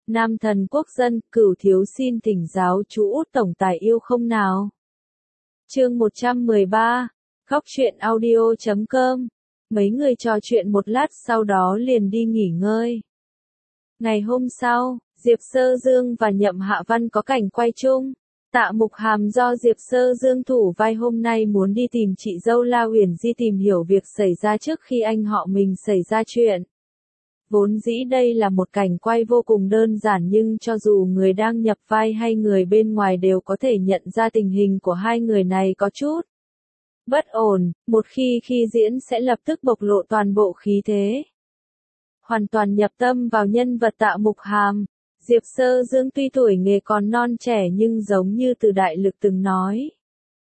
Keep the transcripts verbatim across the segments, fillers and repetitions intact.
Nam thần quốc dân, Cửu thiếu xin thỉnh giáo chú Út tổng tài yêu không nào. Chương một trăm mười ba, Góc truyện audio chấm com. Mấy người trò chuyện một lát sau đó liền đi nghỉ ngơi. Ngày hôm sau, Diệp Sơ Dương và Nhậm Hạ Văn có cảnh quay chung. Tạ Mục Hàm do Diệp Sơ Dương thủ vai hôm nay muốn đi tìm chị dâu La Uyển Di tìm hiểu việc xảy ra trước khi anh họ mình xảy ra chuyện. Vốn dĩ đây là một cảnh quay vô cùng đơn giản nhưng cho dù người đang nhập vai hay người bên ngoài đều có thể nhận ra tình hình của hai người này có chút bất ổn, một khi khi diễn sẽ lập tức bộc lộ toàn bộ khí thế. Hoàn toàn nhập tâm vào nhân vật Tạ Mục Hàm, Diệp Sơ Dương tuy tuổi nghề còn non trẻ nhưng giống như Từ Đại Lực từng nói.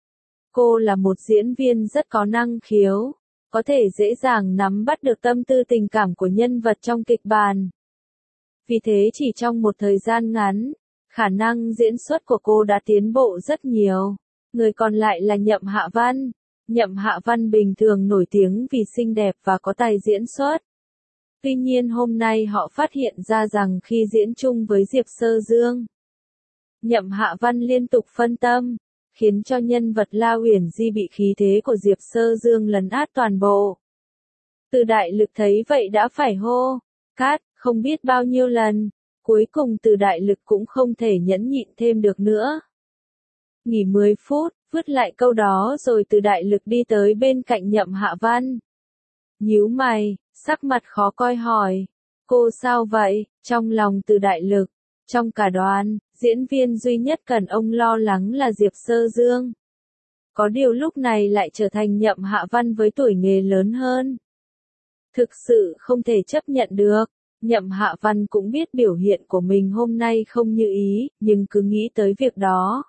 Cô là một diễn viên rất có năng khiếu, có thể dễ dàng nắm bắt được tâm tư tình cảm của nhân vật trong kịch bản. Vì thế chỉ trong một thời gian ngắn, khả năng diễn xuất của cô đã tiến bộ rất nhiều. Người còn lại là Nhậm Hạ Văn. Nhậm Hạ Văn bình thường nổi tiếng vì xinh đẹp và có tài diễn xuất. Tuy nhiên hôm nay họ phát hiện ra rằng khi diễn chung với Diệp Sơ Dương, Nhậm Hạ Văn liên tục phân tâm, khiến cho nhân vật La Uyển Di bị khí thế của Diệp Sơ Dương lấn át toàn bộ. Từ Đại Lực thấy vậy đã phải hô, cát, không biết bao nhiêu lần, cuối cùng Từ Đại Lực cũng không thể nhẫn nhịn thêm được nữa. Nghỉ mười phút, vứt lại câu đó rồi Từ Đại Lực đi tới bên cạnh Nhậm Hạ Văn. Nhíu mày, sắc mặt khó coi hỏi, cô sao vậy? Trong lòng Từ Đại Lực, trong cả đoàn, diễn viên duy nhất cần ông lo lắng là Diệp Sơ Dương. Có điều lúc này lại trở thành Nhậm Hạ Văn với tuổi nghề lớn hơn. Thực sự không thể chấp nhận được, Nhậm Hạ Văn cũng biết biểu hiện của mình hôm nay không như ý, nhưng cứ nghĩ tới việc đó.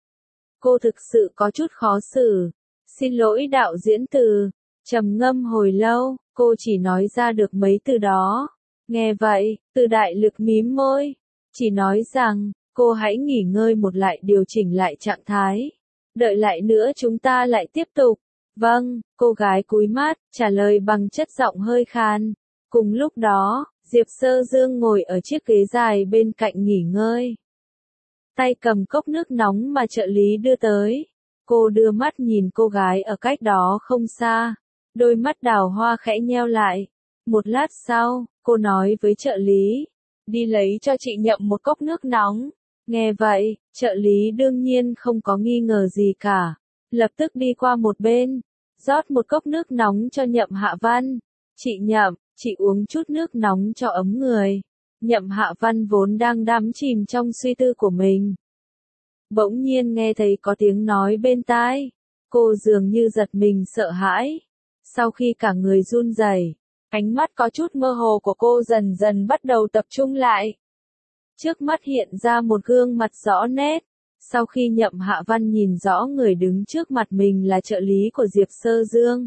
Cô thực sự có chút khó xử. Xin lỗi đạo diễn Từ. Trầm ngâm hồi lâu, cô chỉ nói ra được mấy từ đó. Nghe vậy, Từ Đại Lực mím môi. Chỉ nói rằng, cô hãy nghỉ ngơi một lại điều chỉnh lại trạng thái. Đợi lại nữa chúng ta lại tiếp tục. Vâng, cô gái cúi mắt, trả lời bằng chất giọng hơi khan. Cùng lúc đó, Diệp Sơ Dương ngồi ở chiếc ghế dài bên cạnh nghỉ ngơi. Tay cầm cốc nước nóng mà trợ lý đưa tới. Cô đưa mắt nhìn cô gái ở cách đó không xa. Đôi mắt đào hoa khẽ nheo lại. Một lát sau, cô nói với trợ lý. Đi lấy cho chị Nhậm một cốc nước nóng. Nghe vậy, trợ lý đương nhiên không có nghi ngờ gì cả. Lập tức đi qua một bên. Rót một cốc nước nóng cho Nhậm Hạ Văn. Chị Nhậm, chị uống chút nước nóng cho ấm người. Nhậm Hạ Văn vốn đang đắm chìm trong suy tư của mình. Bỗng nhiên nghe thấy có tiếng nói bên tai. Cô dường như giật mình sợ hãi. Sau khi cả người run rẩy, ánh mắt có chút mơ hồ của cô dần dần bắt đầu tập trung lại. Trước mắt hiện ra một gương mặt rõ nét. Sau khi Nhậm Hạ Văn nhìn rõ người đứng trước mặt mình là trợ lý của Diệp Sơ Dương,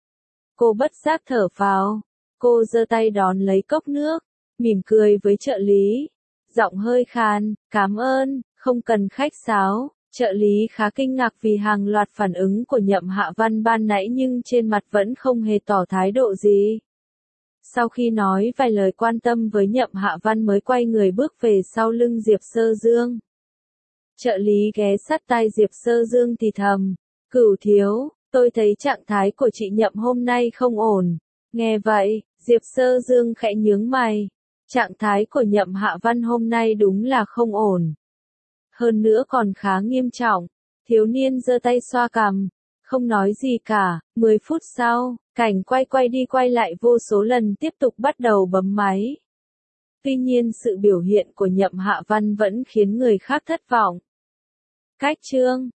cô bất giác thở phào. Cô giơ tay đón lấy cốc nước, mỉm cười với trợ lý. Giọng hơi khàn, cảm ơn, không cần khách sáo. Trợ lý khá kinh ngạc vì hàng loạt phản ứng của Nhậm Hạ Văn ban nãy nhưng trên mặt vẫn không hề tỏ thái độ gì. Sau khi nói vài lời quan tâm với Nhậm Hạ Văn mới quay người bước về sau lưng Diệp Sơ Dương. Trợ lý ghé sát tai Diệp Sơ Dương thì thầm, Cửu thiếu, tôi thấy trạng thái của chị Nhậm hôm nay không ổn. Nghe vậy, Diệp Sơ Dương khẽ nhướng mày. Trạng thái của Nhậm Hạ Văn hôm nay đúng là không ổn. Hơn nữa còn khá nghiêm trọng. Thiếu niên giơ tay xoa cằm, không nói gì cả. Mười phút sau, cảnh quay quay đi quay lại vô số lần tiếp tục bắt đầu bấm máy. Tuy nhiên sự biểu hiện của Nhậm Hạ Văn vẫn khiến người khác thất vọng. Cách chương